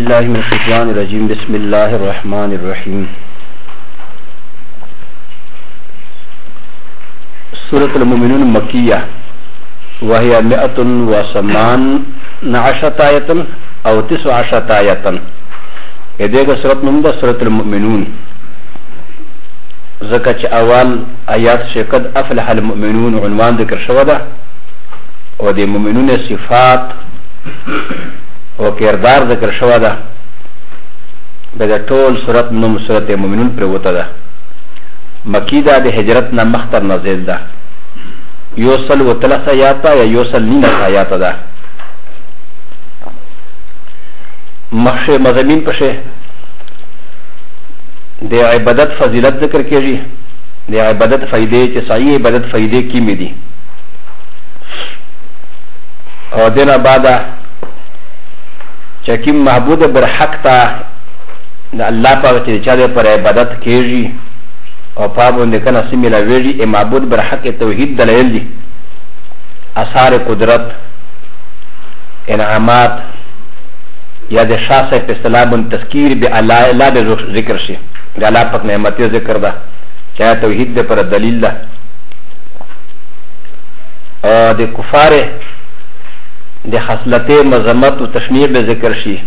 بالله من الشيطان الرجيم بسم الله الرحمن الرحيم سورة المؤمنون مكية وهي 118 آية أو 19 آية إذا سورة نمدا سورة المؤمنون زكاة أول آيات شقد أفلح المؤمنون عنوان ذكر شودا ودي مؤمنون صفات و کردار ذکر شوه ده به د ټول صورت نوم صورت مؤمنون پرېوته ده مکی ده د هجرت نه مخکې نازل ده یو سل و تلس آیاته یا یو سل نینس آیاته ده مخکې مضامین پسې د عبادت فضیلت ذکر کېږي د عبادت فایدې چې صحیح عبادت فایدې کیمې دي او دینه بعده چکیم محبود برحق تا دا اللہ پاک چی چاہدے پر عبادت کیجی اور پابند کنا سمی لویجی ای محبود برحق توحید دلائل دی اثار قدرت انعامات یا دا شاہ سے پستلابن تذکیر بی اللہ بی ذکر شی دا اللہ پاک نعمتی ذکر دا چاہے توحید دے پر دلیل دا اور دا کفار د خصلت مذمت و تشنیع به ذکر شي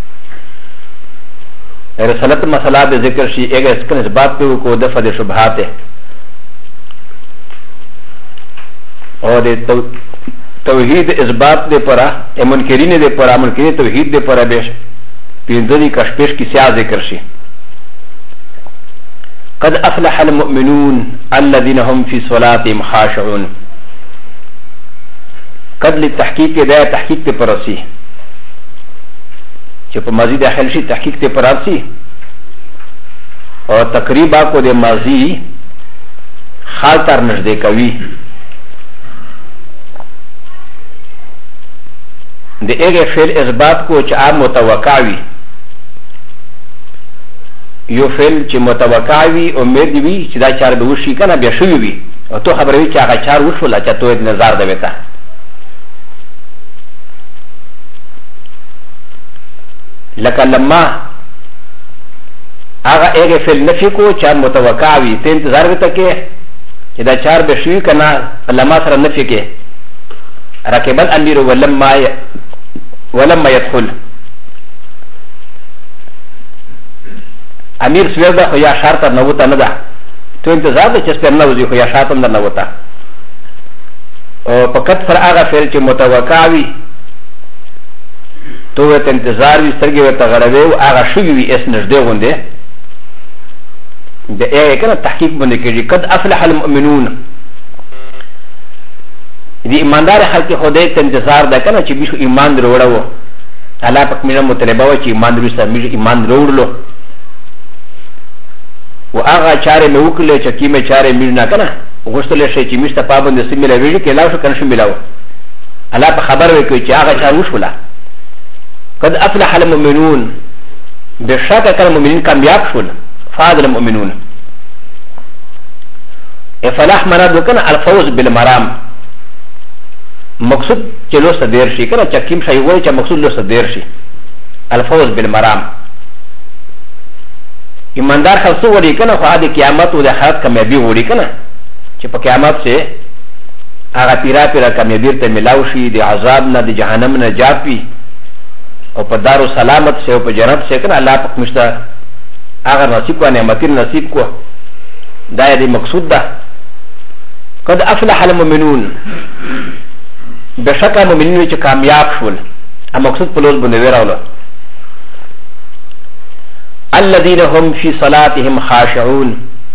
رسالت مسئلہ به ذکر شي اگر اسکن اثبات پہ کو دفع د شبہات ہے اور توحید اثبات دے پرا منکرین دے پرا منکرین توحید دے پرا بیش پینزدی کشپیش کی سیاہ ذکر شي قد افلح المؤمنون الذين هم في صلاتهم خاشعون قد للتحقیق دا تحقیق تے پرسی چه پا ماضی داخل شی تحقیق تے پرسی اور تقریبا کو دے ماضی خال تر نجدے کوي دے ایک فعل اثبات کو چه آب متوقعوی یو فعل چه متوقعوی امید وی چه دا چار دوشی کنا بیشوی وی اور تو خبروی چه آغا چار وشولا چه تو ایک نظار دویتا لکه لما هغه ایک فعل نفی کو چا متوقع وي ته انتظار وته کې چې دا چار به شوي کنه لما سره نفی کې رکب الامیر ولما يدخل امیر سویر ده خو یا شرط نه وته نه ده ته انتظار ده چې سپر نه وځي خو یا شرط هم نه وته او فقط سره هغه فعل چې متوقع وي تو ته انتظار وي سترګې ورته غړوي او هغه شوي وي اس نږدې غوندې د اې کنه تحقیق باندې کېږي قد افلح المؤمنون دي ایماندار خلک خدای ته انتظار ده کنه چې بيشو ایمان وروړو الله پاک مینه مطلبه و چې ایمان وروسته میږي ایمان وروړلو او هغه چاره مې وکړلې چې کیمه چاره مې نه کنه غوښتل شي چې مشته پابند سیمه لوي کې لاو شو کنه شو ملاو الله په خبر وکړي چې هغه چاره وشوله قد افلح المؤمنون بشك كان المؤمنين كامياب شول فاز المؤمنون افلاح مراد وكان الفوز بالمرام مقصود چلو صدر شي كان چکیم شي وای چې مقصود لو صدر شي الفوز بالمرام ایماندار خلصو وړي کنه خو د قیامت او د آخرت کامیابی وړي کنه چې په قیامت سے هغه پیرا پیرا کامیابی ته ملاو شي د عذاب نه د جهنم نه نجات وي او په دارو سلامت سے او په جنت سے کنه الله پاک مشتا اگر نصیب کو نعمت نصیب کو دا دې مقصود ده قد افلح المؤمنون بشک المؤمنین چې کامیاب شول ا مقصود په لور باندې وراوله الذين هم في صلاتهم خاشعون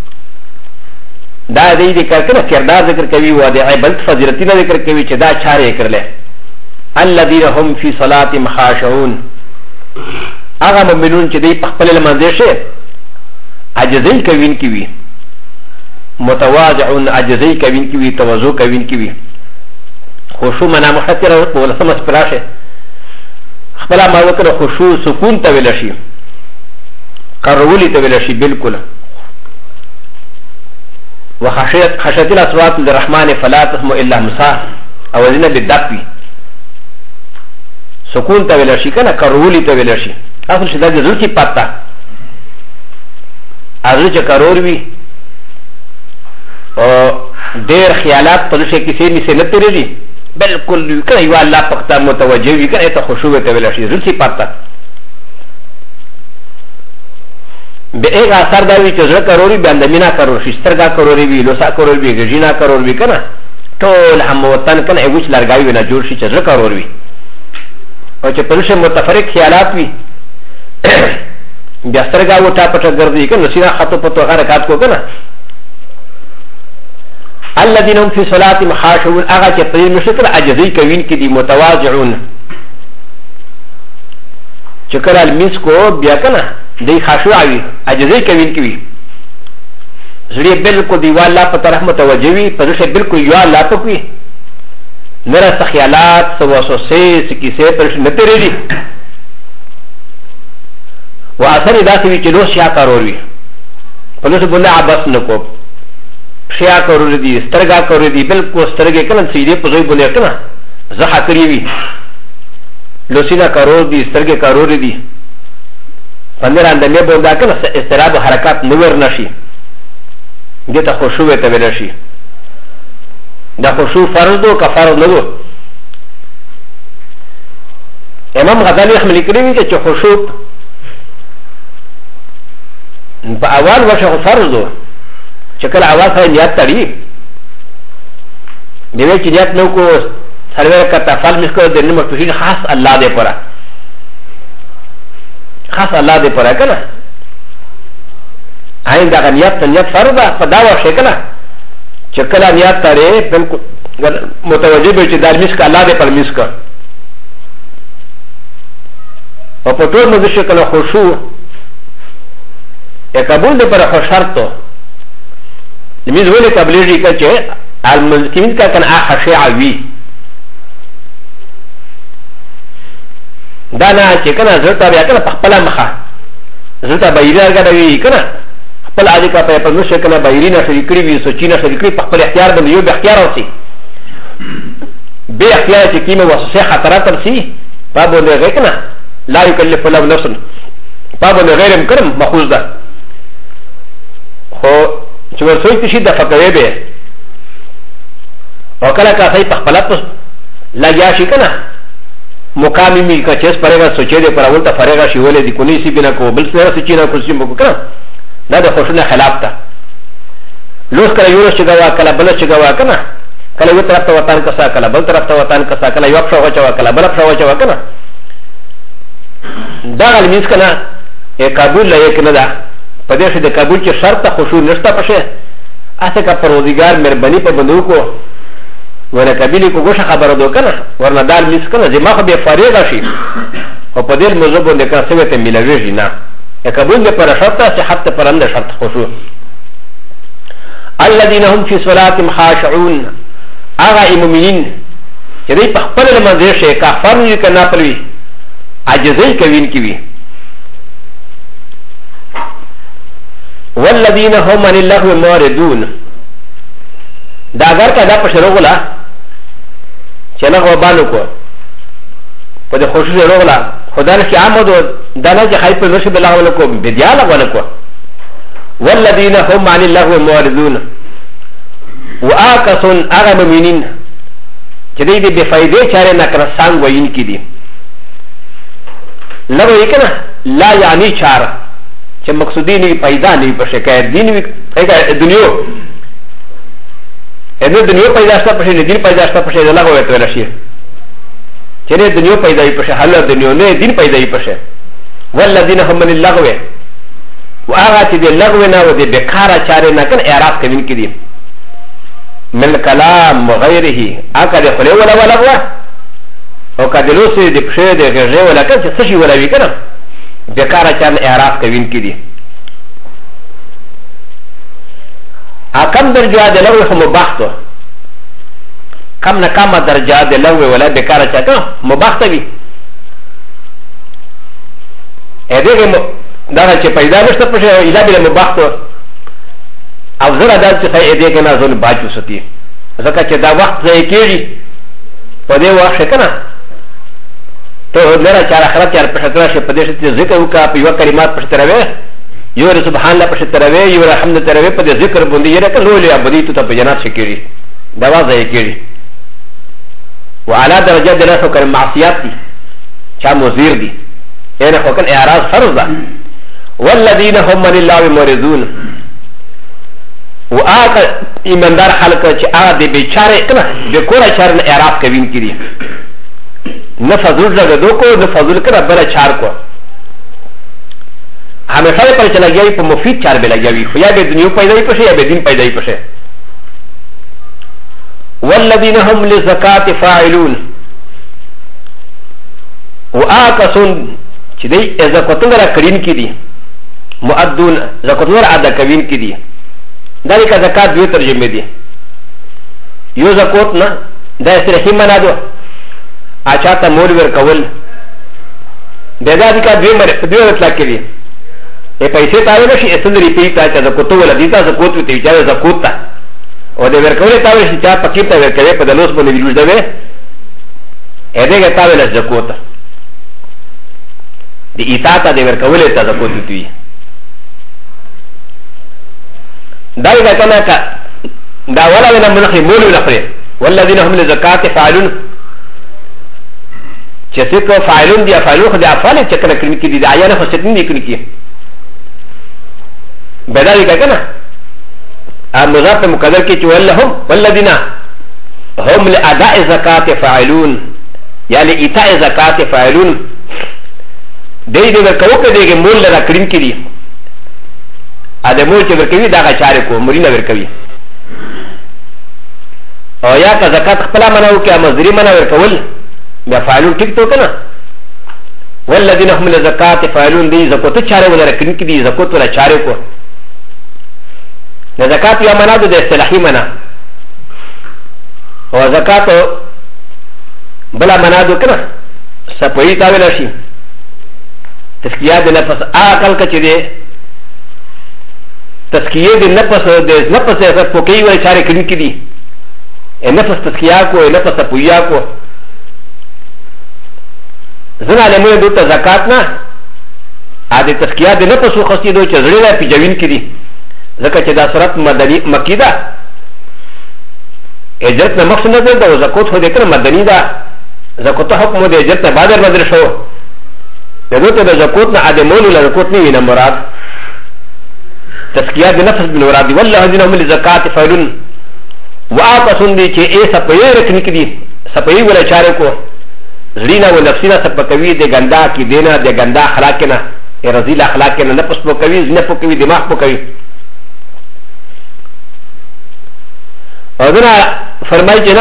دا دې کنه کردار ذکر کوي او د عبادت فضیلتونه ذکر کوي چې دا چاره کړل الذين هم في صلاتهم خاشعون اغا مؤمنون چې دی په خپل منځ شه عجزي کوین کی وی متواضعون عجزي کوین کی وی تواضع کوین کی وی خشوع منا محتر او ولسم اسپراشه خپل ما وکړه خشوع سکون ته ویل شي قرولی ته ویل شي بالکل وخشيت الاصوات للرحمن فلا تسمع الا همسا او ذنب بالدقي سکون ته ویل شي کنه کرولی ته ویل شي اصل شدا د زړه صفات ده ارزه چې کارور وي او ډېر خیالات په دې کې سي نه تیرېږي بالکل کنه یو الله پخته متوجه وي کنه ته خشوع ته ویل شي زړه صفات ده به ایک اثر دا وی چې زړه کاروري باندې مینا کارور شي سترګا کاروري وي لوسا کارور وي غژینا کارور وي کنه ټول هم وطن کنه ایوش لرګای وي نه جوړ شي چې زړه کارور وي او چې پرشه متفرق خیالات وي بیا سترګا وټا پټه ګرځي کنه سینا خطو پتو حرکات کو کنه الذين هم في صلاتهم خاشعون اغا چې په مشکل عجزي کوین کې دي متواضعون چې کله المس کو بیا کنه دی خاشوع وي عجزي کوین کې وي زړه بالکل دی والله په طرف متوجه وي په دې بالکل یو الله په کوي نره خیالات وسوسه کیسه پر نه تیریږي و اثر داسې وي چې نو شیا کارور وي په نو څه بوله عباس نه کو شیا کارور دي سترګا کارور دي بالکل سترګې کله سیده په ځای بوله کنه زه کړی وي لوسیدا کارور دي سترګې کارور دي پندر اندمه بودا کنه استراب حرکات نور نشي دته خشوع ته ویل شي دا خشوع فرض دو که فرض نه دو امام غزالی رحمه کړی چې خشوع په اول وشه فرض دو چې کله اول سره نیت تړي دی چې نیت نو کو سرور کا تفعل مسکو د نعمت توحید خاص الله دې پره خاص الله دې پره کنه عین دا نیت فرض ده په دا وشه کنه چې کله نیت تړي بالکل متوجه به چې د مسک الله دې پر مسک او په ټول مزه شکل خشوع قبول دې پر خو شرط ته لمز ولې تبلیغی کا چې المسلمین کا کنه خشوع وي دا نه چې کنه زړه بیا کنه په خپل مخه زړه بایری راګړوي کنه خپل عادي کا په نو شکل بایری نه شریکړي وي سوچینه شریکړي په خپل اختیار باندې یو به اختیار اوسي به اختیار چې کیمه وسوسه خطرات ترسي باب نه غکنه لا يكلف الله نفسا باب نه غیر مکرم مخوز ده خو چې ورسوي تشي د فقوي به او کله کا صحیح په خپل پس لګیا شي کنه مقامی می کا چیز پرېږه سوچې دې پر اول ته فرېږه شي ولې دې کونی سی بنا کو بل څه سچې نه کوشش مو وکړه دا د خوشنه خلاف ده لوس کله یو څه غوا کله بل څه غوا کنه کله یو طرف ته وطن کسا کله بل طرف ته وطن کسا کله یو څه وچا کله بل څه وچا کنه دا غل میس کنه قبول لای کنه دا په دې چې د قبول کې شرط خشوع نشته پشه اسه کا پروردگار مهرباني په بندو کو ورنه قبیلی کو گوشه خبره دو کنه ورنه دال میس کنه زما خو به فارغ شي او په دې موضوع باندې کا څه ته ملوي نه قبول دې پر شرط ته حتی پرند شرط خشوع الذين هم في صلاتهم خاشعون اغا المؤمنين چې دې په خپل منځ شي کافر نه کنا پلوي عجزي کوین کی وی والذين هم عن الله معرضون دا اگر کا دا پشروغلا چنه غو بانو کو په د خوشو روغلا خدای کی آمد دنا چې خای په نشه بلا ولکو بدیاله ولکو والذين هم عن الله معرضون واكسن اغم منين چې دې به فائدې چاره نه کړه سان وین کی دي لو یکنه لا یعنی چار چې مقصودی نه پیدا نه په شکایت دین وی دنیا ا دې دنیا پیدا شته په دې دین پیدا شته په دې الله وته ولا شي چې دې دنیا پیدا یې په حل دنیا نه دین پیدا یې په والذین هم من اللغو واغه چې دې لغو نه و دې بیکاره چاره نه کنه اعراض کوي کې دي من کلام غیره اګه دې خله ولا لغو او کدلوسه دې په دې غږه ولا کنه څه شي ولا وی کنه بیکاره چاره اعراض کوي کې دي اكم درجه د لغو مباح تو کم نه کم درجه د لغو ولا بیکاره چاته مباح ته وي ا دې دا چې پیدا نشته په شی اله بل مباح تو او زړه دا چې ا دې کنه ځول باجو ستي ځکه چې دا وخت ځای کېږي په دې وخت کنه تو لرا چار اخرت چار پشترا شه پدیش ته ذکر وکا په یو کلمات پشتراوي یو سبحان الله پشتراوي یو الحمد تراوي په ذکر باندې یره کلو له ابدی ته په جنات شکري دوا ځای کړي وعلى درجه د رسو کلم معصیات دي چا مزیر دي یعنی خو کله اعراض فرض ده والذین هم لله مورزون واك ایماندار خلق چې هغه د بیچاره کنه د کورا چار نه اعراض کوي کړي نه فضل زګه دوکو نه فضل کړه بل چار کو همیشه پر چلګي په مفید چار به لګوي خو یا به دنیا پیدا یې پشه یا به دین پیدا یې پشه والذین هم للزکات فاعلون واکسون چې دی زکاتونه را کړین کړي مؤدون زکاتونه را ادا کوین کړي دا لیکه زکات دوی ترجمه دي یو زکات نه دا صرفي معنا ده اچھا ته مول ور کول دا لیکه دوی مطلب کړي ای پیسې تاوي نشي اسندري پی تا چې زکات ولا دي تا زکات وي چې زکات تا او د ور کول تاوي چې چا پکې تا ور کوي په دلوس باندې ویلوځ ده ا دې ته تاوي له زکات دي ایتاتا د ور کول ته زکات وي دا یو کنه کا دا ولا ولا منخي مولو لخره والذين هم للزكاه فاعلون چې څه کو فاعلون دي فاعلون خو د افعال چې کله کړي کې دي عیان خو ستنی دي کړي کې بدل کنه مضاف مقدر کې چې ولهم والذين هم لاداء الزكاه فاعلون يعني ايتاء الزكاه فاعلون دې دې ورکو کې دې مول لرا کړي کې دي ا د مول چې ورکوي دا غچاره کو مرینه ورکوي او یا که زکات خپل منو کې مزری منو ورکول بیا فاعلون ټیک تو کنه والذین هم للزکات فاعلون دی زکات چاره ولا رکن کې دی زکات ولا چاره کو د زکات یا منادو د اصطلاحي منا او زکات بلا منادو کنه سپوی تاویل شي تسکیه د نفس عقل کچې دی تسکیه د نفس اثر پوکي ولا چاره کړي کې دي نفس تسکیه کو نفس پویا کو زنا له مې دوته زکات نه ا دې تسکیه د نفس خو خسي دوی چې زړه لا پیجوین کې دي ځکه چې دا صورت مدني مکی ده اجرت نه مقصد نه ده زکات خو دې کړ مدني ده زکات حکم دې اجرت نه بعد بدل شو دغه ته زکات نه ا دې مول له زکات نه وینه مراد تسکیه د نفس بن مراد والله الذين هم للزکات فاعلون واقصون دي چې ای سپې رکن کې دي سپې ولا چاره کو زړینا و نفسینا سپکوي د ګندا کې دینا د ګندا اخلاق نه رزیل اخلاق نه نفس پکوي نه پکوي دماغ پکوي او دنا فرمایي چې نه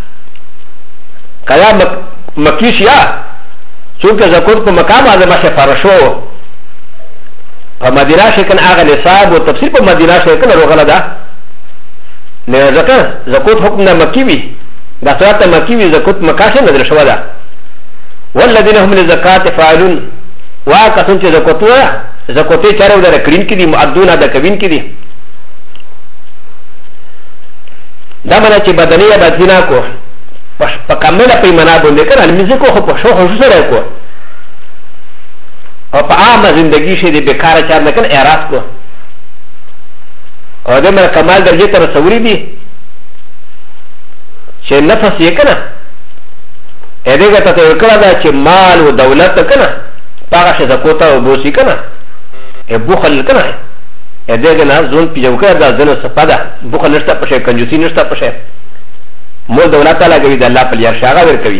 کلا مکیش یا چونکه زکات په مقام اعظم شه فرشو په مدینه شکن هغه نصاب او تفسیر په مدینه شکن روغله ده نه زکات حکم نه مکی وي دا صورت مکی وي زکات مکاشه نه درشو ده والذین هم للزکات فاعلون واکسون چې زکات چاره ودره کړین کې دي مؤدون ادا کوین کې دي دا معنی چې بدنیه بدینا کو په کامله پیمانه باندې کړه المزه کو خو په شو خو سره کو او په عامه زندگی شي د بیکاره چار نه کړه اعراض کو او د مر کمال درجه ته رسوري دي چې نفس یې کنه ا دې ته ته کړه دا چې مال او دولت کنه پاغه شه زکات او بوسي کنه ا بوخل کنه ا دې نه ځون پیجو کړه دا ځنه سپاده بوخل نشته پشه کنجوسي نشته پشه مول دولت تعالی کوي د الله په لار شاغه ور کوي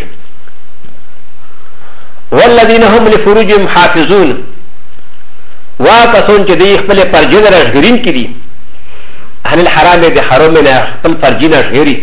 والذین هم لفروجهم حافظون واکسون چې دی خپل پرجین راځګرین کړي ان الحرام د حرام نه خپل پرجین راځګري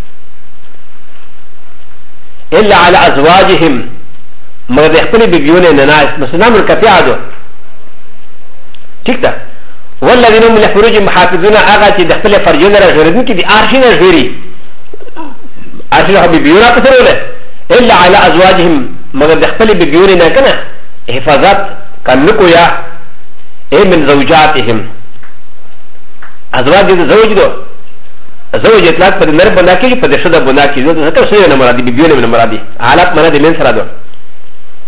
الا على ازواجهم مگر خپل بیبيونه نه ناس مثلا مرکفع ده ٹھیک ده والذین هم لفروجهم حافظون هغه چې د خپل پرجین راځګرین کړي ارشین راځګري ارشین هم بیبيونه پسروله الا على ازواجهم مگر د خپل بیبيونه نه کنه حفاظت کنکو یا ای من زوجاتهم ازواج د زوج دو زوج اطلاق پر نر بنا کی پر شده بنا کی ذکر سوی نه مرادی بیبيونه نه مرادی حالت منه د من سره دو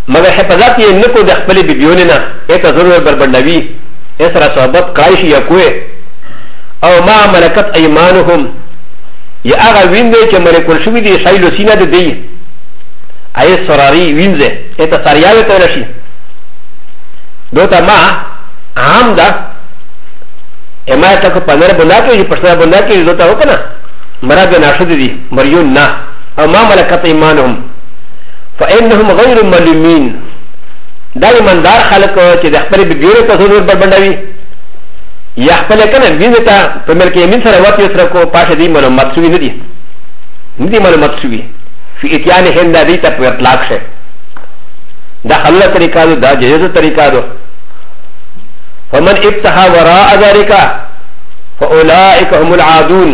مگر حفاظت یې نه کو د خپلې بیبیونې نه ایته ضرور بربنډوي یې سره صحبت کړای شي یا کوی او ما ملکت ایمانهم یا هغه وینځې چې ملکول شوي دي شی لوسینه د دی ای سراری وینځې ایته سریاوې ته راشي دوته ما عام ده اما ته کو پنځه بندا کې پښتنه بندا کې دوته وکنه مراد ناشد دي مریون نه او ما ملکت ایمانهم فانهم غیر ملومین دا ایماندار خلک چې د خپل بیبیونو ته ضرور بربنډوي یا خپل کنه وینځ ته په ملک یمین سره وتی سره کو پاشه دی معلومات شوی نه دي معلومات شوی فی اتیان هند دی ته په اطلاق شه دا حل طریقہ دا جایز طریقہ دو فمن ابتغى وراء ذلك فاولئك هم العادون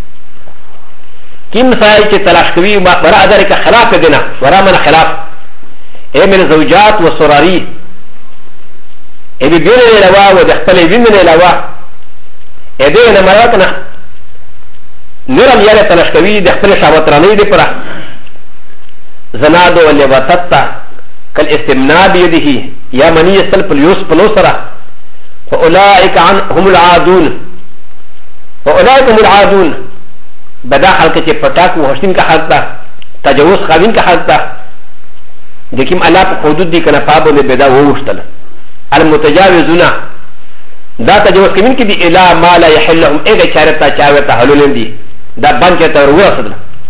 كم ساي چې تلاش کوي وراء ذلك خلاف دینه وراء من خلاف اي من زوجات وسراري اي بين الوا ودخل بين الوا اي دې نه مراتنا نرم یاله تلاش کوي دخل شاوترانه دي پره زنادو ولوتتا كالاستمناء بيده يا مني يسلف اليوس بلوسرا فاولئك هم العادون فاولئك هم العادون بدا حلقه چې پټاک وحشتین کا حق تا تجاوز خاوین کا حق تا دکیم الله په حدود دي کنه پابو نه بدا ووشتل المتجاوزون دا تجاوز کمن کې دي الا ما لا يحلهم اګه چارتا چاوتا حلول دي دا باندې ته ورسدل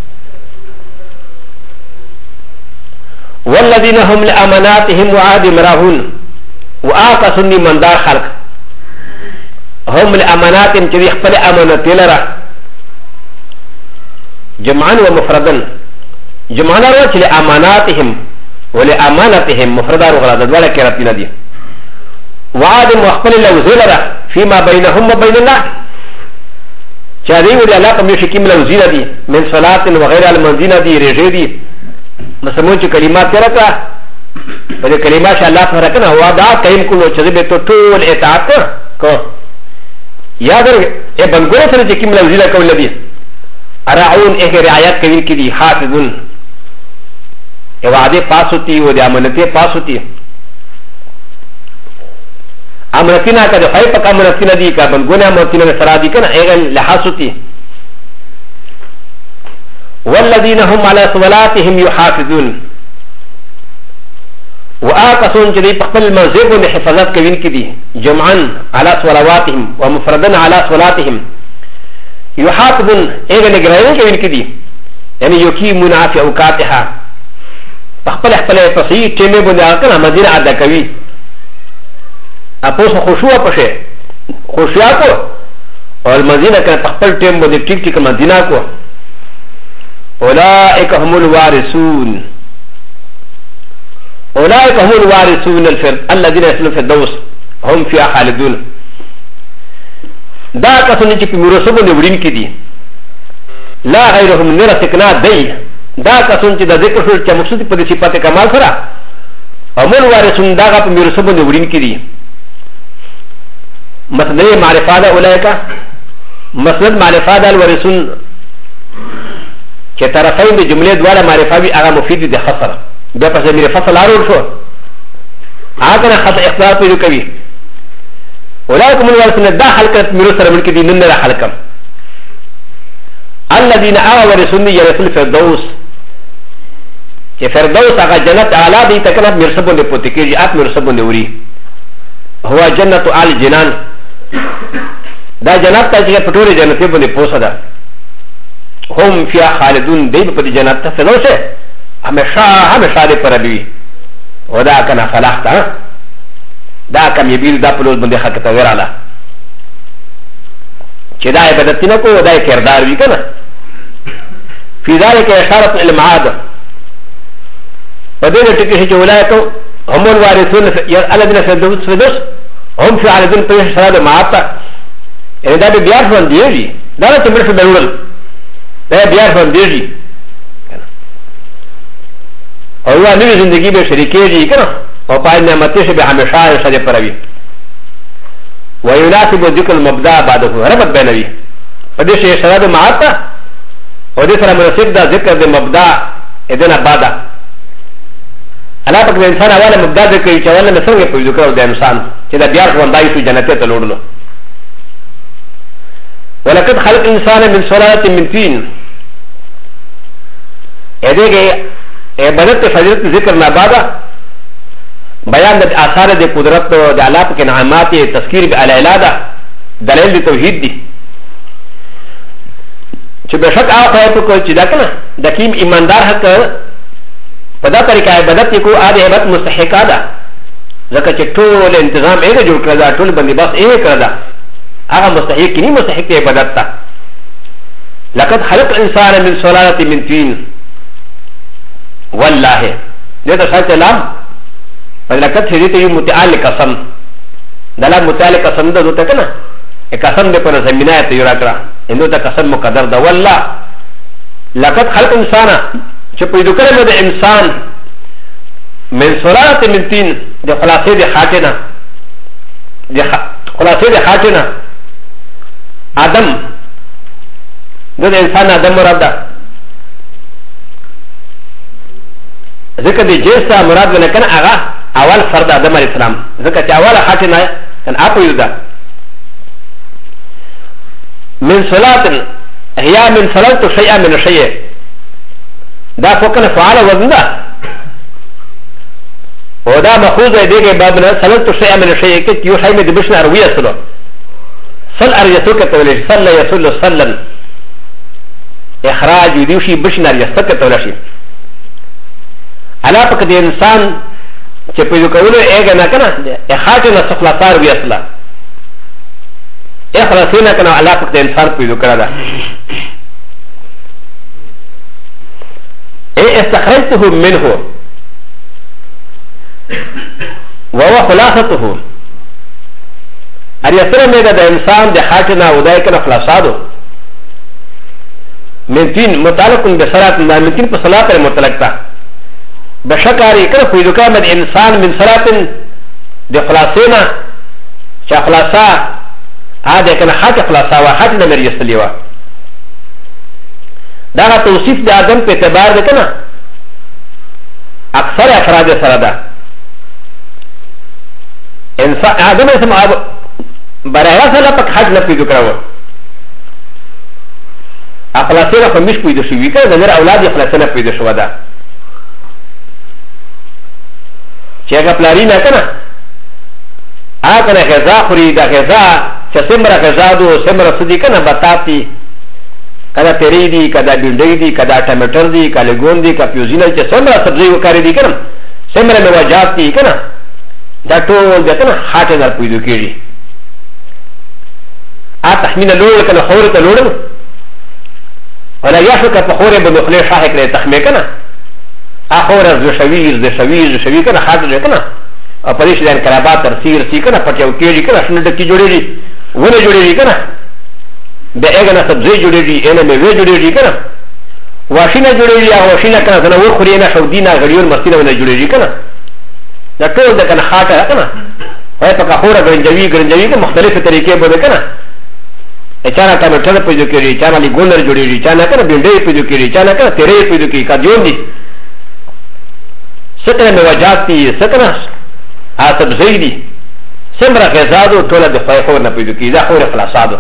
والذين هم لاماناتهم وعهدهم راهون واقصني من دار خلق هم لاماناتهم چې خپل امانت لره جمعا ومفردا جمعا وجه لاماناتهم ولامانتهم مفردا وغرض ولا كرتنا دي وعدم وخبل لوزيلرا فيما بينهم وبين الله شادي ولي الله قم يشكيم لوزيلا دي من صلاه وغير المنزينه دي رجي دي مسمون كلمات كرتا فدي كلمات الله فركنا هو دا كيم كله چذبه تو طول اطاعت کو یاد اے بنگور سره جکیم لوزیلا کول دي اراعون اے رعایت کوي کی دي حافظون اے وعده پاس ہوتی و دي امانته پاس ہوتی امانتینا کا دي خیر پک امانتینا دي کا بنگونه امانتینا سره دي کنه اے لحاظ ہوتی والذين هم على صلاتهم يحافظون واقصون جدي بقبل المنزل حفاظات كوين كدي جمعا على صلواتهم ومفردا على صلاتهم يحافظون ايغا نجرين كوين كدي يعني يقيمون في اوقاتها بقبل احبال تصير تيمي بني اكنا مدينه عدا كوي اپوس خشوع پشه خشوع کو اور مدينه كان بقبل تيم بني ٹھیک ٹھیک مدينه کو اولئك هم الوارثون اولئك هم الوارثون الذين يصلون في الدوس هم فيها خالدون دا کسونه چې په مرسبو نورین کې دي لا غیرهم نرسکنا دی دا کسونه چې د ذکر شو چې مقصود په دې صفات کمال سره هم الوارثون دا په مرسبو نورین کې دي مسند معرفه ده اولئک مسند معرفه ده الوارثون چې طرفین د جملې دواړه معرفه وي هغه مفید دي خسر بیا پس میرے فصل آرور شو آکنا خط اختیار پیدو کبی اولیکم الوارثون دا حلقت میرو سرمن کی دی نن دا حلقم الذین آغا ورسون یرسل فردوس کہ فردوس آغا جنت اعلا دی تکنات مرسبون دے پوتکی جی آپ مرسبون دے وری ہوا جنت آل جنان دا جنت تا جگہ پٹوری جنتی بندے پوسا دا هم فیا خالدون دی پتی جنت تا فردوس ہے ہمیشہ دے پر ابھی ودا کنا فلاح تا دا کم یبیل دا پلوز بندے خاک تغیر آلا چی دا عبادتی نکو دا کردار بھی کنا فی ذالک اشارت المعاد و دین ٹکی سے چولائکو هم الوارثون الذین فردوس هم فی عالدون پیش شراد معاد تا یعنی دا بیار فان دیجی دا نا چمرش برول دا بیار فان دیجی اور وہ نوی زندگی میں شریکی جی کنا اور پای نعمتی سے بھی ہمیشہ شد پروی ویناسب ذکر المبدا بعده ربط بینوی ودیش شراد معاتا ودیش را مناسب دا ذکر دا مبدا ادنا بعدا الله پاک د انسان اوله مبدا ذکر کوي چې اوله مې څنګه پیدا کړو د انسان چې دا بیا ژوندای شو جنت ته لوړلو ولقد خلق الانسان من سلاله من طين ادهګه عبادت فضیلت ذکر نه بعد بیان د آثار د قدرت د الله پاک نعمت تذکیر بالالاده دلیل د توحید دی چې بشک هغه په کو چې دا کنه د کیم ایماندار حق په دا طریقه عبادت کو اده عبادت مستحقه ده ځکه چې ټول تنظیم یې جوړ کړل دا ټول باندې بس یې کړل دا هغه مستحق نه مستحق عبادت ته لقد خلق الانسان من سلاله من طين والله دې ته ساتل لام لقد شديت متعلق قسم دلا متعلق قسم ده ته کنه قسم دې پر زمينه ته یو راکړه انو ته قسم مقدر ده والله لقد خلق الانسان چې پیدا کړل د انسان من سلاله من طين د خلاصې د خاطنه د خلاصې د خاطنه آدم د انسان آدم مراد ده ذکر د جنسه مراد نه کنه هغه اول فرد آدم علیه السلام ذکر چې اول خاطنه کنه اپ یو ده من سلاله هي من سلالت شيئا من شيء دا فوقنا فعال وزن ده ودا مخوض ديگه بابنا سلالت شيئا من شيء كت يو شيء من دبشنا روية سلو سل اريسوك تولش سل يسل سلن اخراج يديوشي بشنا اريسوك تولشي علا پاک دي انسان چه پیدو کولو ایگه نکنا اخاجنا سخلاصار روية سلا اخلاصينا کنا علا پاک دي انسان پیدو کرده استخرجته منه وهو خلاصته اريسر ميدا د انسان د خاطنا ودايكنا خلاصادو من تين متعلق بصلاه من تين بصلاه المتلقى بشكاري كره فيدوكا من انسان من صلاه د خلاصينا شا خلاصا هذا كان خاطر خلاصا وخاطنا مريستليوا دا توصیف د آدم په اعتبار ده کنه اکثر افراد سره ده انسان آدم اسم برای سره په حج نه پیدا کړو اخلاصره په مش پیدا شوی کنه د نر اولاد اخلاصره پیدا شو ده چې هغه پلاری نه کنه هغه غذا خوري دا غذا چې سمره غذا دو سمره سدي کنه بتاتی کدا تیری دی کدا بینډی دی کدا ټماټر دی کله ګون دی کا پیوزینه چې څومره سبزی وکړي دي کنه څومره میوجات دي کنه دا ټول د کنه خاطر در پیدا کیږي ا تخمینه لوړ کنه خور ته لوړ ولا یاشو که په خوره به مخله شاه کړي تخمه کنه ا خوره ز شویر کنه خاطر کنه او پریش دان کلابات ترسیر سی کنه پټیو کیږي کنه شنه ډکی جوړیږي ونه جوړیږي کنه د اګنه سبزی جوړیږي اله میوه جوړیږي کنه واشینه جوړیږي او واشینه کنه زنه و خوري نه شودینه غړیون مسینه ونه جوړیږي کنه دا ټول د کنه خاطر کنه وای په کاخوره ګرنجوي کنه مختلفه طریقې به کنه اچانه ټماټر پیدا کړي چانه لګونر جوړیږي چانه کنه بینډي پیدا کړي چانه کنه تیرې پیدا کړي کاجون دي ستنه میوجات دي ستنه ا سبزی دي سمره غزادو ټول د فایخور نه پیدا کړي دا خور خلاصادو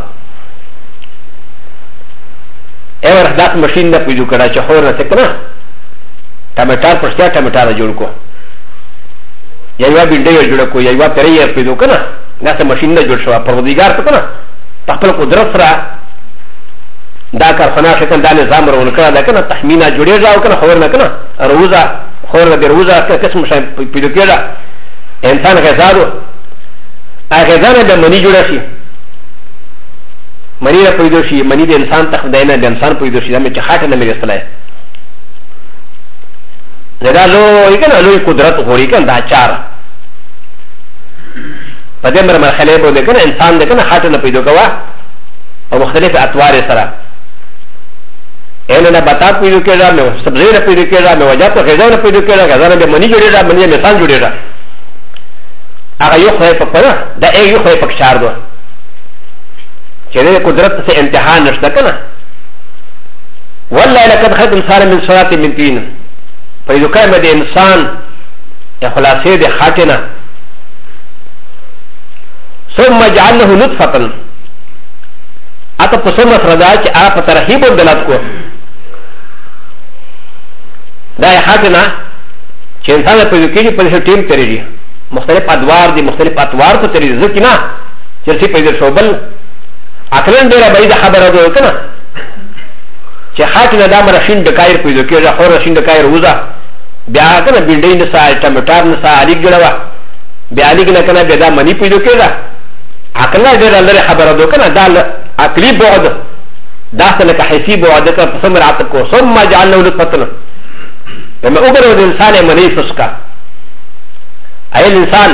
اور داس ماشین نه پیدا کړه چې خور نه څنګه ټماټر پښتیا ټماټر جوړ کو یا یو بینډي جوړ کو یا یو تیرې پیدا کنه داس ماشین نه جوړ شو پروردگار ته کنه خپل قدرت سره دا کارخانه شکل دا نظام ورول کړه دا کنه تخمینه جوړې راو کنه خبر نه کنه روزه خور د روزه قسم شي پیدا کړه انسان غزادو هغه ځانه د منی جوړ شي منی را پیدا شي منی د انسان تخداینه د انسان پیدا شي دا مې خاطر نه مې رسلای دا لو کنه لوی قدرت غوري کنه دا چار په دې مرحله باندې کنه انسان د کنه خاطر نه پیدا کوا او مختلف اطوار سره اله نه بتا پیدا کړه نو سبزی نه پیدا کړه نو وجات غذا نه پیدا کړه غذا نه منی جوړه منی مثال جوړه هغه یو خو په پره دا یو خو په چار دو چې د قدرت څخه امتحان نشته کنه والله لقد خد انسان من صلاه من دين فاذا كان د انسان خلاصه د خاطنا ثم جعلناه نطفه اته قسم سردا چې هغه په ترحیب دلالت کو دا خاطنا چې انسان په یو کې په څه ټیم تیریږي مختلف ادوار دي مختلف اطوار ته تیریږي ځکه نه چې څه پیدا شوبل اکلن ډیره بعید خبره ده کنه چې خاطنا دا مرشین د کایر پیدا کېږي خو رشین د کایر وځه بیا کنه بینډې نه سا ټماټر نه سا الیګ جوړوا بیا الیګ نه کنه بیا دا منی پیدا کېږي اکلن ډیره لري خبره ده کنه دا عقلی بعد داخل كحسي بعد كسمر عتكو ثم جعلنا نطفة لما أقرأ الإنسان مني فسكا أي الإنسان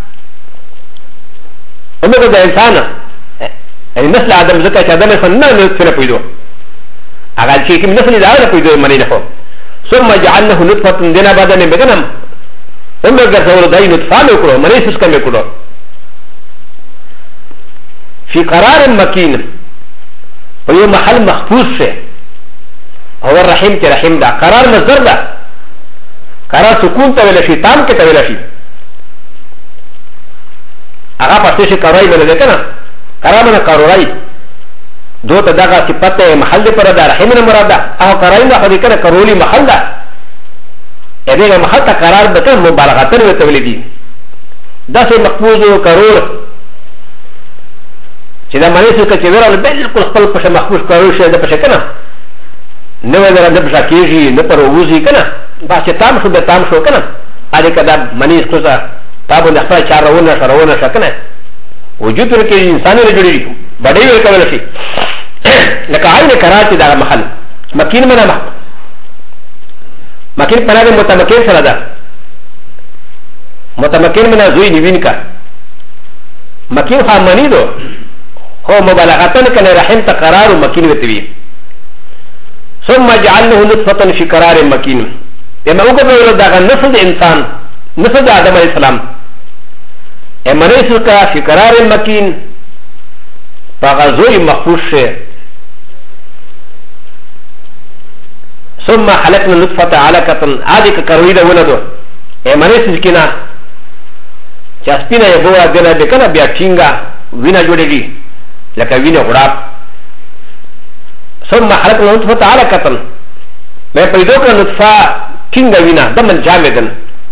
أمك الإنسان يعني نسل آدم زكاة آدم فننا نطفة بيدو أقل شيء كم نسل إذا بيدو مني نحو ثم جعلناه نطفة دينا بعد أن بكنم أمك الرسول داي نطفة مكرو مني فسكا مكرو في قرار مكين ويوم محل محفوظ سے هو الرحيم کے رحيم دا قرار مصدر دا قرار سکون طویل شی تام کے طویل شی اگا پستے شی قرائی میں دیکھا نا قرار میں قرائی دو تا داگا صفت محل دے پر دا رحيم نے مراد دا اگا قرائی دا خودی کنا قرولی محل دا ادھے محل تا قرار بکن مبالغاتن میں طویل دی دا سے محفوظ و قرور چې دا معنی څه چې ورول بالکل خپل په محفوظ کارو شه د پښه کنه نو ولر د پښه کېږي نه پر وځي کنه دا چې تام شو د تام شو کنه اړ کدا معنی څه تاسو د خپل چارونه سرونه شکنه وجود ورکې انسان نه جوړي بډې ورکول شي لکه عین کراچي دا محل مکین منه مکین په لاره متمکن سره ده متمکن منه زوی نیوین کا مکین خو معنی دو هو مبالغتن كان رحم تقرار مكين وتوي ثم جعلناه نطفة في قرار مكين لما وقبل داغ نفس الانسان نفس آدم عليه السلام اما نسلك في قرار مكين فغزوي محفوظ ثم خلقنا النطفة علقة هذه كرويدة ولده اما نسلكنا جاسبنا يبوا دنا بكنا بياتشينغا وينا جودي لكن وين غراب ثم خلقنا نطفة علقة ما يبدوك نطفة كينغا وينا دمن جامدا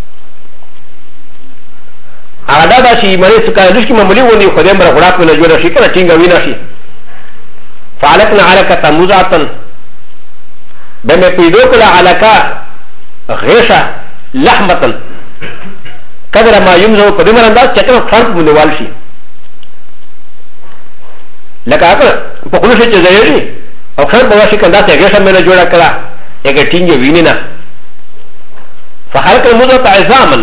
هذا دا شيء مريض كان ليش كم مليون وني خدام غراب من الجوار شيء كنا كينغا وينا شيء فعلقنا علقة مزعة بما يبدوك علقة غيشة لحمة كذا ما يمزو قدم الأنداز شكله فرق من الوالشي لکه هغه په کولو شي چې ځایږي او خیر په واشي کنده ته هغه مې نه جوړه کړه هغه ټینګه ویني نه فخلق المضغه عظاما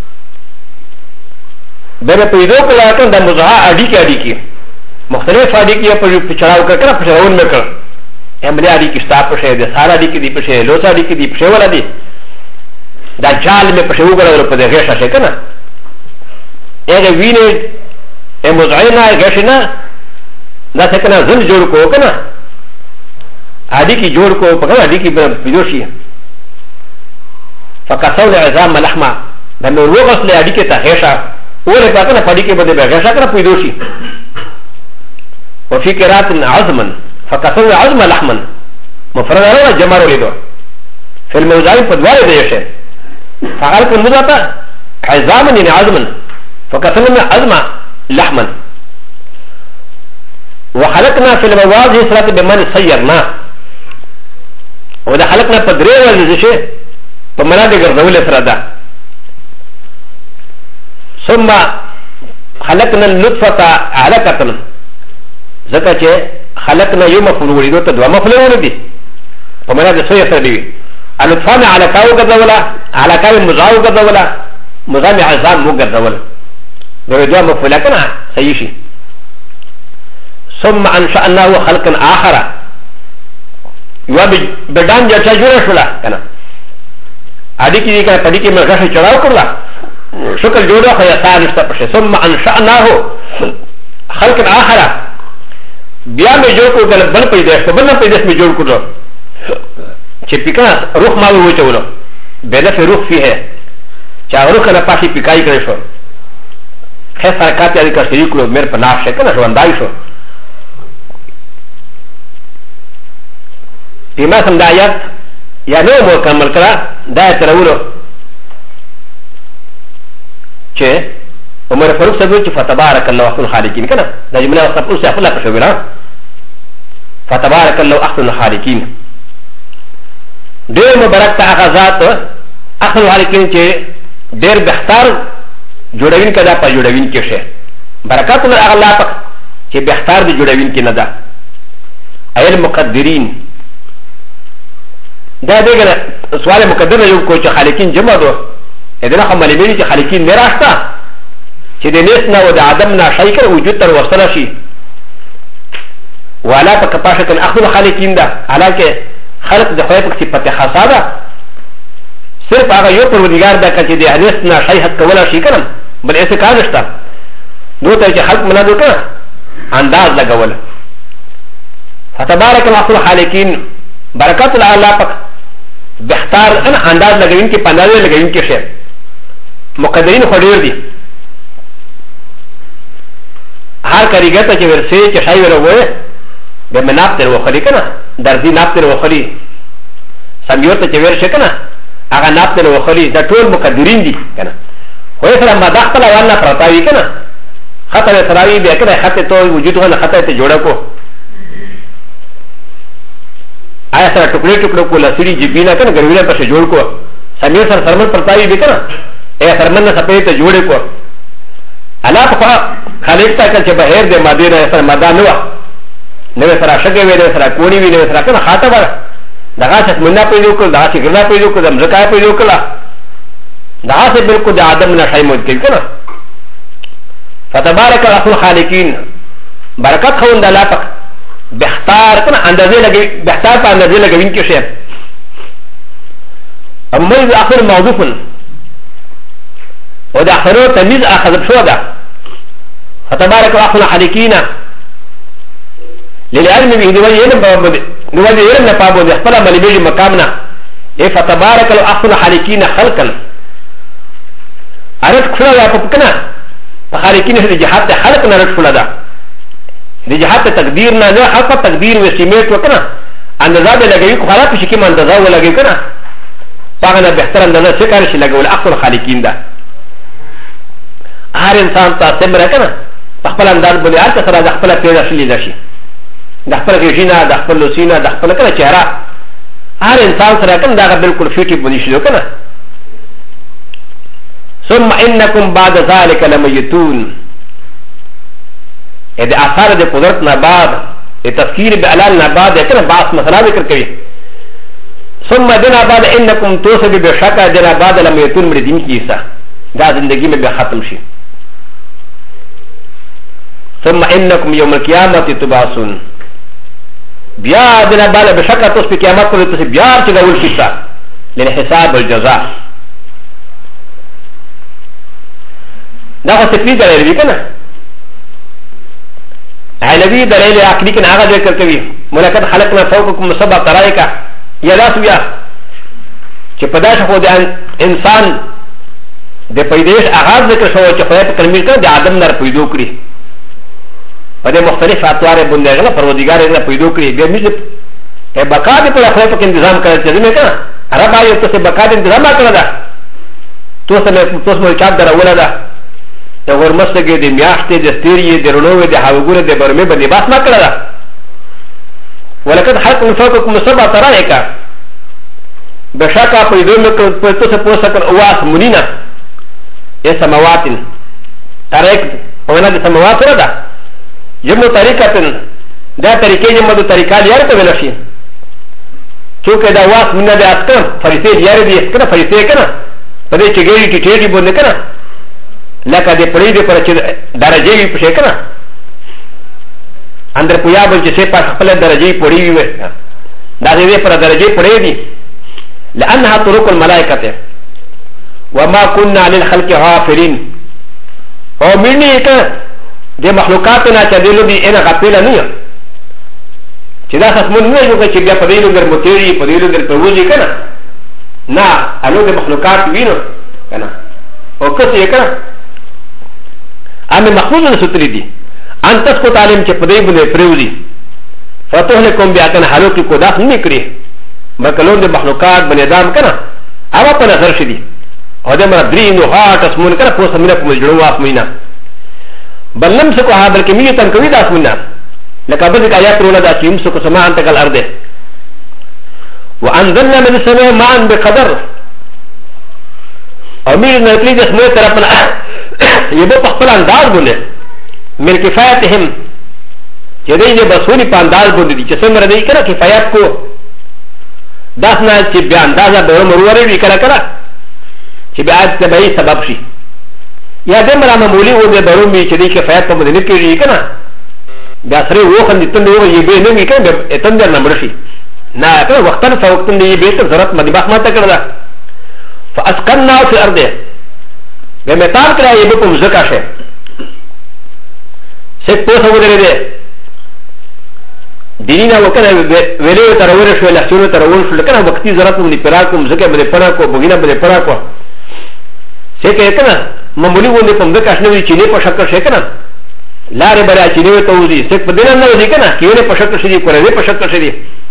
به په دې کله ته د مضغه اډی کې مختلف اډی کې په چړاو کړه په چړاون مې کړ همله اډی کې ستا په شه د سارا اډی کې دی په شه لوسا اډی کې دی په شه ولا دی دا جال مې په شه وګړل په دې شه کنه هغه ویني مضغه نه هغه نه دا څنګه زل جوړ کو کنه اډی کی جوړ کو په اډی کی بيدوشي فکسول عظام لحمه د نور وغس له اډی کې ته هيشه اوره په کنه پډی کې بده به هيشه کنه بيدوشي وفي قرات عظما فکسول عظم لحما مفرد ولا جمع ولدو في الموضعين فدوار ديشه فقالت المضغه عظاما يعني عظما فكسلنا عظم لحما وخلقنا في المواضع صلاه بمن سيرنا وده خلقنا قدري وزيشه بمنادق الرول فردا ثم خلقنا النطفه علقه زكاه خلقنا يوم فلولدو تدوا مفلولدي بمنادق سير سدي النطفه على كاو غدولا على كاو مزاو غدولا مزامع عظام مو غدولا ده مفلكنا سيشي ثم انشأناه خلقا آخر بدان جرچا جوړه شولا کنه اډی کې کنه پدې کې مرغه چړاو کړلا شکل جوړه خو یا ثاني ست پښه ثم انشأناه خلقا آخر بیا مې جوړ کو کنه بل پیدا شو بل پیدا مې جوړ کړو چې پکا روح ما وې چولو بلا في روح فيه چاغرو کنه پاشي پکای کړی شو خیر حرکات یې کړ شریک کړو مېر په ناف شکنه ژوندای شو پیما سم د آیات یا نو مکمل کړه دا ترولو چې عمر فاروق صاحب چې فتبارك الله احسن الخالقين کنه دا جمله خپل څه خپل کړو ویلا فتبارك الله احسن الخالقين ډېر مبارک ته هغه ذات احسن الخالقين چې ډېر بهتر جوړوین کدا په جوړوین کې شه برکات الله الله پاک چې بهتر دی جوړوین کې نه ده ایل مقدرین دا دغه سوال مقدر یو کو چې خالقین جمع دو اذن هم ملي چې خالقین نه راځتا چې د نس نه او د ادم نه شي کړ وجود تر وصله شي والا په کپاشه کن اخر خالقین ده حالکه خلق د خدای په صفته خاصه ده صرف هغه یو پروردگار ده چې د نس نه شي حق کولا شي کړم بل ایسه کار نشته نو ته چې خلق منادو کړه انداز لګول فتبارك الله الخالقين برکات الله پاک بهتر ان انداز لګوین کې پنداز لګوین کې شه مقدرین خو ډیر دي هر کاریګر ته چې ورسې چې شای وروي به مناپ تر وخلی کنه درځي ناپ تر وخلی سميوت ته چې ورشه کنه هغه ناپ تر وخلی دا ټول مقدرین دي کنه خو سره مداخ په لوانه پرتاوي کنه خطر سراوي به کنه خطه ته وجود غو خطه ته جوړه کو آیا سره ټوکړي ټوکړو کو لسړي جبینا کنه ګروینه پر جوړ کو سمیر سره سرمن پرتاوي به کنه اے سرمن نه سپې ته جوړه کو الا په خالق تا کله چې بهر د ماده نه سره ماده نه و نو سره شګه وې سره کوړی وې سره کنه خاطه وره دغه څه مننه پیدا کړ دغه څه ګرنا پیدا کړ دم زکای پیدا کړ دغه څه بالکل د ادم نه شای مود کې کنه فتبارك الله الخالقين برکت خوند الله پاک بهتر کنه اندازې لګي بهتر په اندازې لګوین کې شه اما اذا اخر موضوع و د اخرو تمیز اخذ شو ده فتبارك الله الخالقين للعلم به دول علم دول علم نه پابو د خپل ملي مقامنا اي فتبارك الله الخالقين خلقا ارت خلا یا پکنه خالقين د جهات خلق نه رټ فلا ده د جهات تقدیر نه نه حق تقدیر و سیمیت وکنه اندازه به لګوي کو خلاص شي کې اندازه و لګوي کنه پاغه نه بهتر اندازه څه کار شي لګول اخر خالقین ده هر انسان ته سمره کنه خپل انداز بلی هر څه سره د خپل پیدا شلی ده شي د خپل غیژینا د خپل لوسینا د خپل کنه چهره هر انسان سره کنه دا بالکل فیټي بلی شي کنه ثم انكم بعد ذلك لميتون اذا اثار د قدرت نه بعد التفكير بالال نه بعد کنه باس مسله ذکر کوي ثم دنا بعد انكم توسب بشكا دنا بعد لميتون مر دین کیسا دا زندگی میں به ختم شي ثم انكم يوم القيامه تبعثون بیا دنا بعد بشكا توس په قیامت پر تاسو بیا چې غول کیسا للحساب والجزاء دا خو سپری دلیل وی کنه علوی دلیل عقلی کنه هغه ذکر کوي ملکت خلقنا فوقكم سبع طرائق یا لاس بیا چې پداش خو د انسان د پیدایش آغاز ذکر شو چې خدای په کلمې کې د آدم نر پیدا کړی په دې مختلف اطوار باندې غلا پروردگار یې پیدا کړی به موږ په بقا دې په خپل په تنظیم کړی چې نه کنه رب آیت ته بقا دې تنظیم کړی دا توسه مو چا دروله ده د غرمستګې د میاشتې د ستیری د رونوې د هاوګورې د برمې باندې باس ما کړل ولکه حق فوقكم سبع طرائق بشکا په دې مکه په تاسو په سکر اواس مونینا ای سماوات طرائق اونه د سماوات سره ده یمو طریقتن دا طریقې یمو د طریقال یار ته ویل شي چې دا واس مونږ د اټکر فریضه یار دې کنه فریضه کنه په دې چې ګېری ټیټې باندې کنه لکه د پرې د پر چې درجه وي په شکل اندر پویا بل چې په خپل درجه پوری وي دا دې پر درجه پوری دي لانها طرق الملائکه وما كنا للخلق غافلين او مني ک د مخلوقات نه چې دلو دي ان غافل نه یو چې دا خصمون نه یو چې بیا په دې لور متيري په دې لور په وځي کنه نه انو د مخلوقات وینو کنه او کس یې کړه امه محفوظ نه ستري دي ان تاسو تعلیم چې په دې باندې پریوزي فتح لكم بیا کنه حالو کې کو داخل نه کړی مکلون د مخلوقات بنی ادم کنه هغه په نظر شدي او د مر درې نو هاټ اسمون کنه په سمینه په جوړو اسمینه بل لم سکو ها بلکې میه تن کوي د اسمینه لکه به د آیات رولا د چیم سکو سما انت کل ارده وانزلنا من السماء ماء بقدر امیر نکلی د اسمو طرفنا یبو په خپل انداز باندې من کفایتهم چې دې بسونی په انداز باندې دي چې څنګه دې کنه کفایت کو داسنا چې بیا اندازه به مروري وی کړه کړه چې بیا تبعی سبب شي یا دې مرا معمولی و دې درو می چې دې کفایت په باندې کېږي کنه بیا سره و خندې ته نو یې به نه وی کنه اتن در نمبر شي نه کله وختن څو وخت دې به ته ضرورت مې بخ ماته کړه فاسكننا في الارض بمثال کړه یې به کوم زکا شه څه په څو درې دینه وکنه ویلو ترور شو لښتونو ترور شو لکنه وختي ضرورت مې پیرا کوم زکه مې پنا کو بګینه مې پنا کو څه کې کنه معمولی ونه کوم د کښنوي چې نه په شکل شي کنه لارې برا چې نه ته وځي څه په دې نه وځي کنه کې نه په شکل شي کوله نه په شکل شي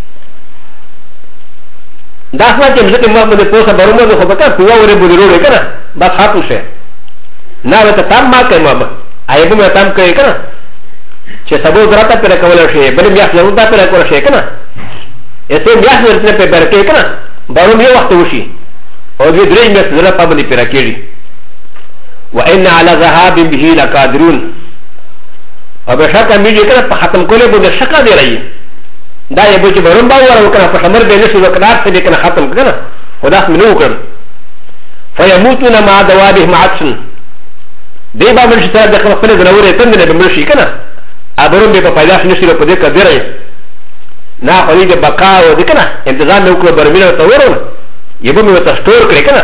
دا څنګه چې زکه ما په پوسه برمو خو بکا قوه ورې بودرو کنه بس خاطو شه نه وته تام ما کوي ما ایبو مې تام کوي کنه چې سبو ضرورت پر کول شي بل بیا ضرورت پر کول شي کنه اسه بیا ضرورت پر برکې کنه باندې یو وخت وشي او دې درې مې ضرورت په باندې پر کېږي وان على ذهاب به لقادرون او به شکه مې کنه په ختم کولې بده شکه دی راي دا یې به چې برم باور وکړه په خمر به نشو وکړه چې کنه ختم کنه خدا مې نو وکړ فيموتون مع دوابهم عطشا دی با من شتا د خپل ضروري تند نه بمشي کنه ابرم به پیدا نشي په دې کې دی نه په دې بقا او دې کنه انتظار نو کو برمینه تورو یبه مې وته سٹور کړی کنه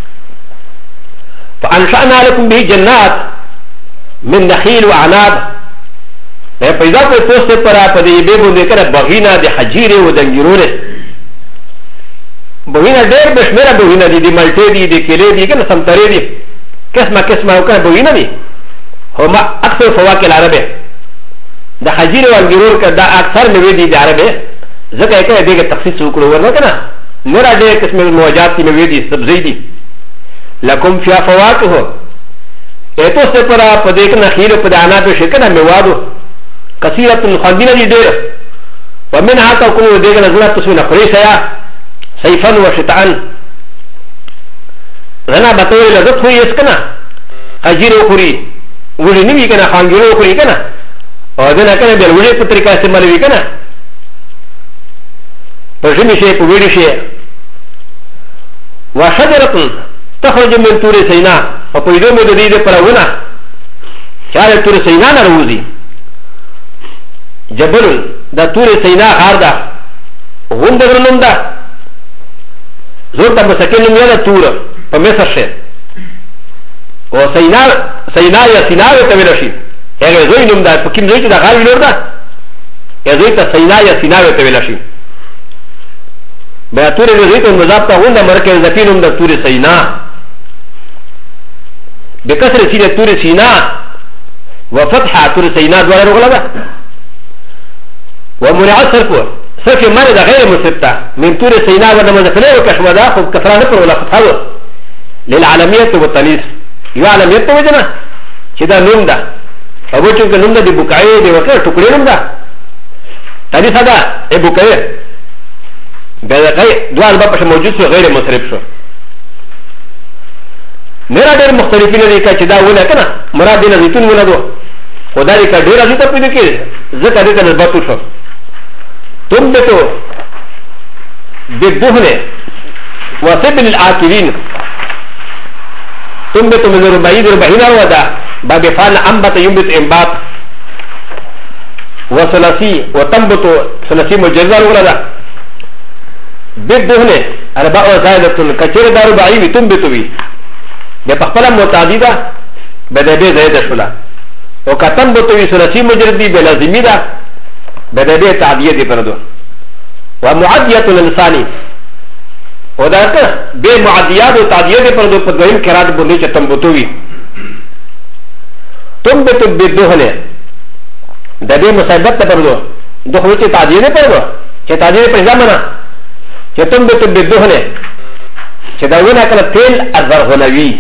فانشأنا لكم به جنات من نخيل وعناب پیدا کوئی پوسٹ پر په دې به باندې کنه بغینا د حجیره او د انګورونه بغینا ډېر بشمیره بغینا دي د مالټې دي د کېلې دي کنه سمتري دي قسمه قسمه او کنه بغینا دي هما اکثر فواکه العربه د حجیره او انګور کا دا اکثر نوې دي د عربه ځکه یې دغه تخصیص وکړو ورنه کنه نور ډېر قسمه موجات دي نوې دي سبزي دي لکم فیا فواکه ایتو سے پر په دې کنه خیر په دانا په شکنه میوادو كثيرة خاندين دير ومنها تكون دير نزلت تسوين خريسة سيفا وشتعا غنا بطول لذت هو يسكنا خجير وخري ولي نبي كنا خانجير وخري كنا ودنا كنا بالولي بطريقة استعمالي كنا فجمي شيء بولي شيء وشجرة تخرج من طور سيناء وقيدوم دليل فراونا شارع طور سيناء نروزي جبل دا تور سینا غار دا غند غرنم دا زور تا مسکن نم یادا تور پا مصر شه و سینا یا سینا وی تاویل شی اگر زوی نم دا پا کم زوی چی دا غار ویلور دا یا زوی تا سینا یا سینا وی تاویل شی بیا تور زوی تا مضاب تا غند مرکز زفی نم دا تور سینا بکسر سین تور سینا و فتح تور سینا دوارا رغلا دا ومنع صرفه صرف مرد غير مسبتة من طور سيناء ودم زفنه وكشمدا خب كفرانه پر ولا فتحوه للعالمية والتنيس يو عالمية وجنا شدا نوم دا ابو چونك نوم دا دي بكاية دي وكرة ٹکڑے نوم دا تنيس دا اي بكاية دو الباب پش موجود شو غير مصرف شو میرا دیر مختلفین دی که چدا ولا کنا مراد دین زیتون ولا دو خدا دی که دیر زیتا پیدا کی زکا دیتا نسبتو شو تنبتو بالدهن وسبل العاقلين تنبتو من ربعين ربعين ودا باب فعل انبت ينبت انبات وثلاثي وتنبتو ثلاثي مجزر ولا بالدهن اربع زائدة كثير دار ربعي تنبتو بي بقبل متعددة بدأ زائدة شولا وكتنبتو ثلاثي مجردي بلازمي دا بدأ تعدية دي بردو ومعدية الإنساني وداك بمعديات وتعديات پردو پدوين كرات بندي چه تنبتوي تنبت بالدهن دا بي مصيبت پردو دخلو چه تعديات پردو چه تعديات پر زمانا چه تنبت بالدهن چه داونا کنا تیل ازرغنوي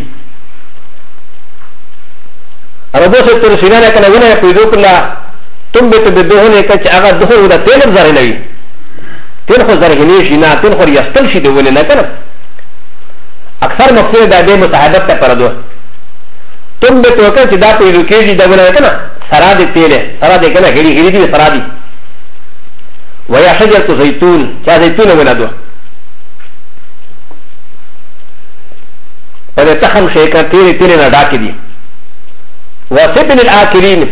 ربو سے ترسينانا کنا ونا پیدو کلا تنبت بالدهن كچ اغا دهن ودا تیل ازرغنوي تل خو زرغنی شي نه تل خو یستل شي دی ولې نه کنه اکثر مقصد دا به مصاحبت ته پردو تم به تو کنه چې دا په یو کې دي دا ولې کنه سرا دي تیل سرا دي کنه هړي هړي دي سرا دي ويا شجره زيتون چا زيتون ولادو په تخم شي کنه تیل تیل نه ډاکې دي وسبن الاخرين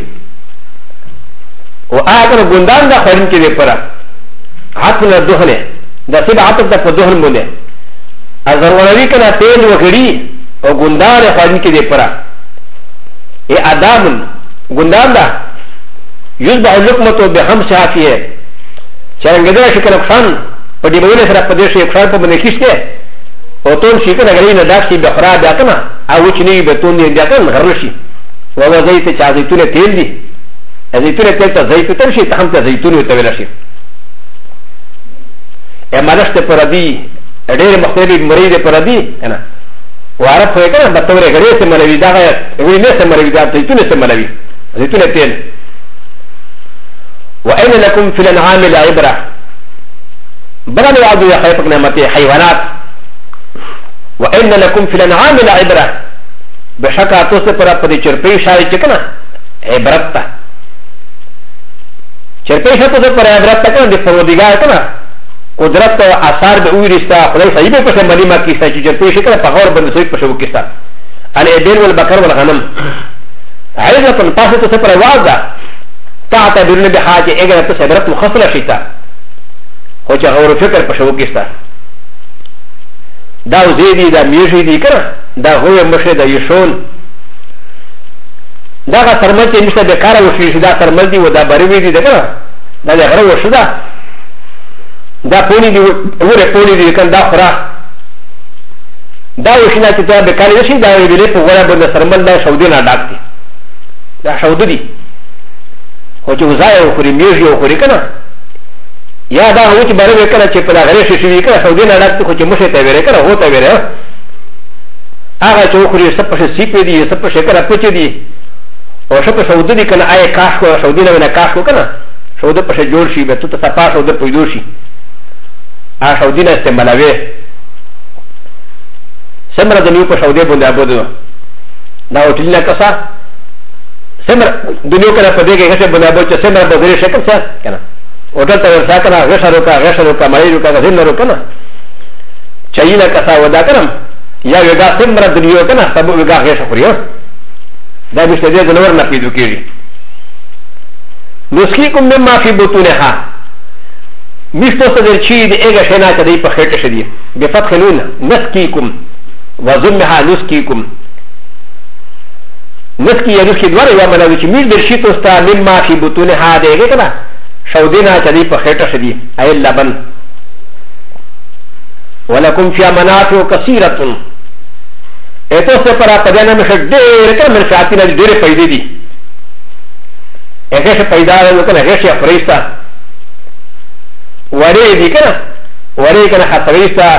واخر ګوندان دا خورن کې دی پره عطل الدهن دا سيب عطل دا فدهن بوده الزرونوي كنا تيل وغري و غندان خواهدين كده پرا اي ادام غندان دا يصبح اللقمة بخمس حافية چرنگدر شكل اقشان و دي بوله سرق پدر شي اقشان پا بندکش ده و تون شكل اگرين نداك شي بخرا بیا کنا او چنوی بتون دي بیا کن غرشي و هو زيت چا زيتون تيل دي زيتون تيل تا زيت تر شي تخم تا زيتون وتولا شي ا مالش ته پردي ډېر مختلف مريد پردي کنه وعرف هو کنه بتوره غړي سه ملوي دا وي نه سه ملوي دا ته تونه سه ملوي زيتونه تیل وان لكم في الانعام العبره بلن وعد يا خيفك نعمتي حيوانات وان لكم في الانعام العبره بشكا توسه پر پدي چرپي شاي چکنه عبرت چرپي شته پر عبرت کنه د پروردگار کنه قدرت اثار به ویرستا خدای صحیح په څه ملي ما کیسه چې چرته شي کړه په غور باندې سوي په شو کیسه ال ادل والبقر والغنم عايزه په تاسو ته پر आवाज ده تا بدون به حاجه اگر ته صبرت مخصله شيتا خو چې غور فکر په شو کیسه دا زیدي دا میشي دي کړه دا هو مشه دا یشون دا ترمل چې نشه به کار وشي دا ترمل دي و دا بروي دي دا کړه دا غره وشو دا دا پونی دی وره پونی دی کله دا خورا دا وشنا چې دا به کار شي دا ویلې په غره باندې سرمل دا شودي نه ډاکتي دا شودي دي خو چې وزای او خوري میږي او خوري کنه یا دا هو چې بره کنه چې په غره شي شي کنه شودي نه ډاکتي خو چې مشه ته وره کنه هوته وره هغه چې خوري سب په سی په دي سب په شکر پچ دي او شپ شودي دي کنه آی کاش کو شودي نه کاش کو کنه شودي په جوړ شي به ته صفا شودي پیدا شي ا شودينا استعمالوي سمره دنيو په شودي باندې ابودو دا وټلینا کسا سمره دنيو کنه په دې کې هڅه باندې ابو چې سمره به غیر شکل څه کنه وټل ته ورسا کنه غشرو کا مړیو کا غزنرو کنه چاینا کسا ودا کنه یا وګا سمره دنيو کنه سبو وګا غیر شخريو دا به څه دې نور نه پیدا کیږي نسخيكم مما في بطونها مشتو صدر چی دی ایگا شینا چا دی پا خیٹ شدی بفتح نون نسکیکم وزمها نسکیکم نسکی یا نسکی دوار یا مناوی چی میش در شیطو ستا مما فی بطونها دی ایگا کنا شودینا چا دی پا خیٹ شدی ای لبن ولکم فی منافع کثیرتن ایتو سے پرا پدینا مشک دیر کنا منفعاتینا دیر پیدی دی ایگا شا پیدا ہے کنا ایگا شا فریستا وری دی کنه وری کنه خطریستا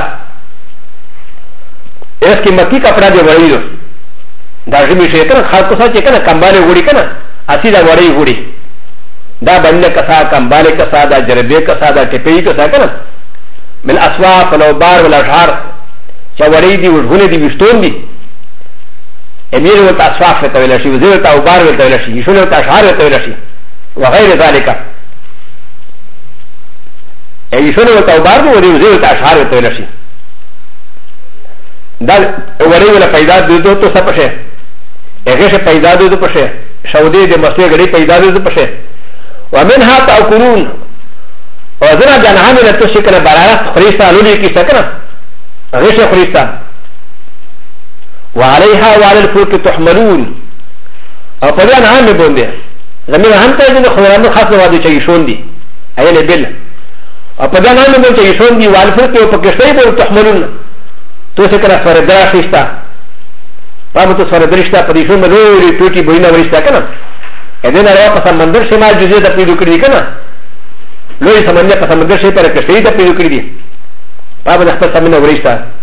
اس کی مکی کپڑا دی وری دو دا جمی شي کنه خاص کو چې کنه کمباله وړي کنه اسی دا وری وړي دا باندې کسا کمباله کسا دا جربه کسا دا ټپی کسا کنه من اسواق لو بار ولا اشعار چې وری دی ورغونه دی وشتون دی امیر و اسواق ته ویل شي وزیر ته بار ته ویل شي شنو ته اشعار ته ویل شي وغير ذلك ای شنو ته بار دی وزیر ته اشعار ته ویل شي دا وری ولا پیدا دو تو څه پشه هغه څه پیدا دو پشه شودي د مسله غړي پیدا دو پشه ومنها تاكلون وزنا جنهان له تشکل برارت خريستا لولي کی سکنا غش خريستا وعليها وعلى الفلك تحملون او په دې نه هم بونده زمين هم ته د خورانو خاصه واده چي شون دي ايله بل او په دا نامه باندې یشون دی والفت او په کشتۍ په تحملون تو څه کړه سره دراشتا پابه تو سره درشتا په دې شون ملوري ټوټي بوینه ورستا کنه اې دې نه راو په سمندر شمال جزیره ته پیډو کړی کنه لوی سمندر په سمندر شي پر کشتۍ ته پیډو کړی دي پابه د خپل سمندر ورستا